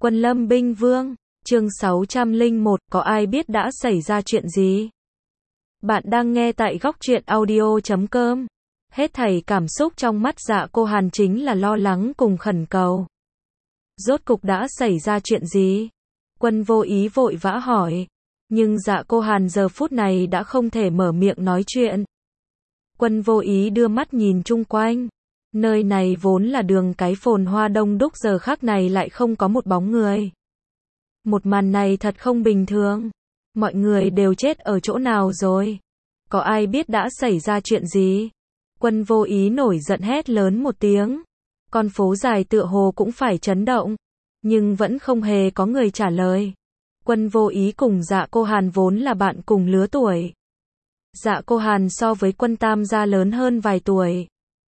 Quân Lâm Binh Vương, chương 601, có ai biết đã xảy ra chuyện gì? Bạn đang nghe tại góc truyện audio.com. Hết thảy cảm xúc trong mắt Dạ Cô Hàn chính là lo lắng cùng khẩn cầu. Rốt cục đã xảy ra chuyện gì? Quân Vô Ý vội vã hỏi. Nhưng Dạ Cô Hàn giờ phút này đã không thể mở miệng nói chuyện. Quân Vô Ý đưa mắt nhìn chung quanh. Nơi này vốn là đường cái phồn hoa đông đúc, giờ khắc này lại không có một bóng người. Một màn này thật không bình thường. Mọi người đều chết ở chỗ nào rồi? Có ai biết đã xảy ra chuyện gì? Quân Vô Ý nổi giận hét lớn một tiếng. Con phố dài tựa hồ cũng phải chấn động. Nhưng vẫn không hề có người trả lời. Quân Vô Ý cùng Dạ Cô Hàn vốn là bạn cùng lứa tuổi. Dạ Cô Hàn so với Quân Tam gia lớn hơn vài tuổi.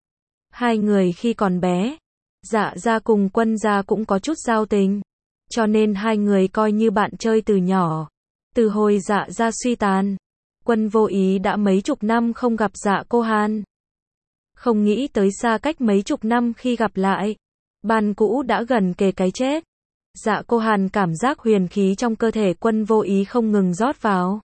Hai người khi còn bé, Dạ gia cùng Quân gia cũng có chút giao tình. Cho nên hai người coi như bạn chơi từ nhỏ. Từ hồi Dạ gia suy tàn, Quân Vô Ý đã mấy chục năm không gặp Dạ Cô Hàn. Không nghĩ tới xa cách mấy chục năm khi gặp lại, bạn cũ đã gần kề cái chết. Dạ Cô Hàn cảm giác huyền khí trong cơ thể Quân Vô Ý không ngừng rót vào.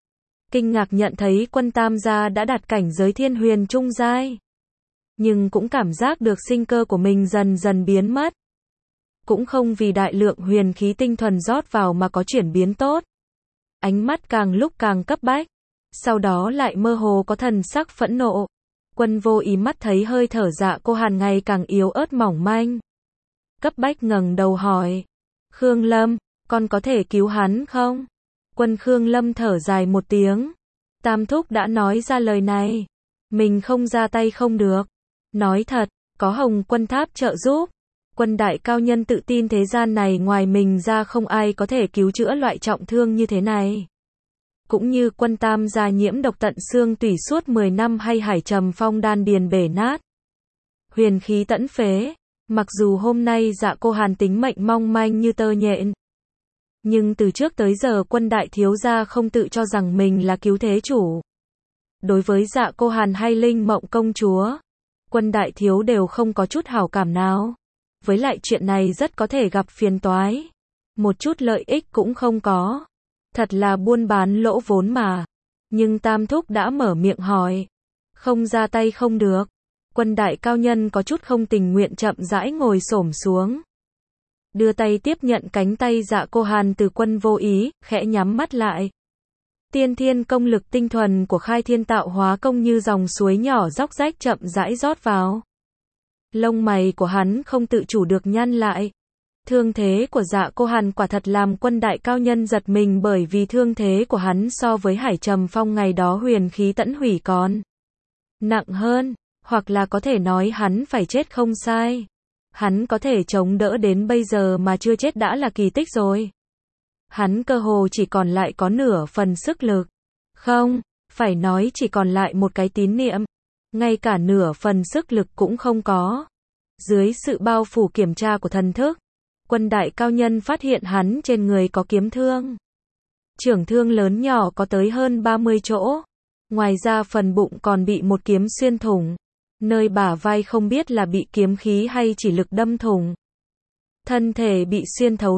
Kinh ngạc nhận thấy Quân Tam gia đã đạt cảnh giới thiên huyền trung giai. Nhưng cũng cảm giác được sinh cơ của mình dần dần biến mất. Cũng không vì đại lượng huyền khí tinh thuần rót vào mà có chuyển biến tốt. Ánh mắt càng lúc càng cấp bách. Sau đó lại mơ hồ có thần sắc phẫn nộ. Quân Vô Ý mắt thấy hơi thở Dạ Cô Hàn ngày càng yếu ớt mỏng manh. Cấp bách ngẩng đầu hỏi. Khương Lâm, con có thể cứu hắn không? Quân Khương Lâm thở dài một tiếng. Tam thúc đã nói ra lời này. Mình không ra tay không được. Nói thật, có Hồng Quân Tháp trợ giúp. Quân đại cao nhân tự tin thế gian này ngoài mình ra không ai có thể cứu chữa loại trọng thương như thế này. Cũng như Quân Tam gia nhiễm độc tận xương tủy suốt 10 năm hay Hải Trầm Phong đan điền bể nát. Huyền khí tẫn phế. Mặc dù hôm nay Dạ Cô Hàn tính mệnh mong manh như tơ nhện. Nhưng từ trước tới giờ Quân đại thiếu gia không tự cho rằng mình là cứu thế chủ. Đối với Dạ Cô Hàn hay Linh Mộng công chúa, Quân đại thiếu đều không có chút hảo cảm nào. Với lại chuyện này rất có thể gặp phiền toái. Một chút lợi ích cũng không có. Thật là buôn bán lỗ vốn mà. Nhưng Tam thúc đã mở miệng hỏi. Không ra tay không được. Quân đại cao nhân có chút không tình nguyện chậm rãi ngồi xổm xuống. Đưa tay tiếp nhận cánh tay Dạ Cô Hàn từ Quân Vô Ý, khẽ nhắm mắt lại. Tiên thiên công lực tinh thuần của Khai Thiên Tạo Hóa Công như dòng suối nhỏ róc rách chậm rãi rót vào. Lông mày của hắn không tự chủ được nhăn lại. Thương thế của Dạ Cô Hàn quả thật làm Quân đại cao nhân giật mình, bởi vì thương thế của hắn so với Hải Trầm Phong ngày đó huyền khí tẫn hủy còn nặng hơn, hoặc là có thể nói hắn phải chết không sai. Hắn có thể chống đỡ đến bây giờ mà chưa chết đã là kỳ tích rồi. Hắn cơ hồ chỉ còn lại có nửa phần sức lực. Không, phải nói chỉ còn lại một cái tín niệm. Ngay cả nửa phần sức lực cũng không có. Dưới sự bao phủ kiểm tra của thần thức, Quân đại cao nhân phát hiện hắn trên người có kiếm thương. Trưởng thương lớn nhỏ có tới hơn 30 chỗ. Ngoài ra phần bụng còn bị một kiếm xuyên thủng. Nơi bả vai không biết là bị kiếm khí hay chỉ lực đâm thủng. Thân thể bị xuyên thấu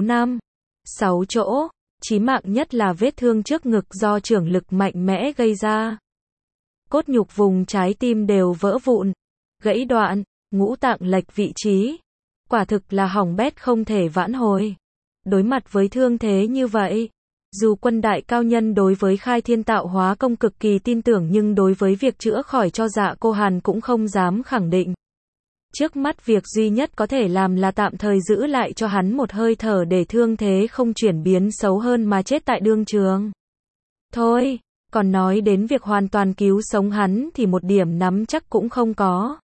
5-6 chỗ. Chí mạng nhất là vết thương trước ngực do trưởng lực mạnh mẽ gây ra. Cốt nhục vùng trái tim đều vỡ vụn, gãy đoạn, ngũ tạng lệch vị trí. Quả thực là hỏng bét không thể vãn hồi. Đối mặt với thương thế như vậy, dù Quân đại cao nhân đối với Khai Thiên Tạo Hóa Công cực kỳ tin tưởng, nhưng đối với việc chữa khỏi cho Dạ Cô Hàn cũng không dám khẳng định. Trước mắt việc duy nhất có thể làm là tạm thời giữ lại cho hắn một hơi thở để thương thế không chuyển biến xấu hơn mà chết tại đương trường. Thôi, còn nói đến việc hoàn toàn cứu sống hắn thì một điểm nắm chắc cũng không có.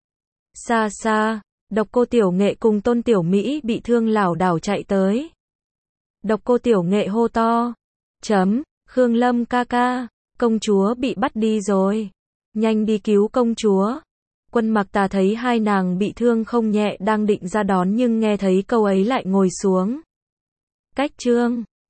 Xa xa, Độc Cô Tiểu Nghệ cùng Tôn Tiểu Mỹ bị thương lảo đảo chạy tới. Độc Cô Tiểu Nghệ hô to. Khương Lâm ca ca, công chúa bị bắt đi rồi. Nhanh đi cứu công chúa. Quân Mặc Tà thấy hai nàng bị thương không nhẹ đang định ra đón, nhưng nghe thấy câu ấy lại ngồi xuống. Cách chương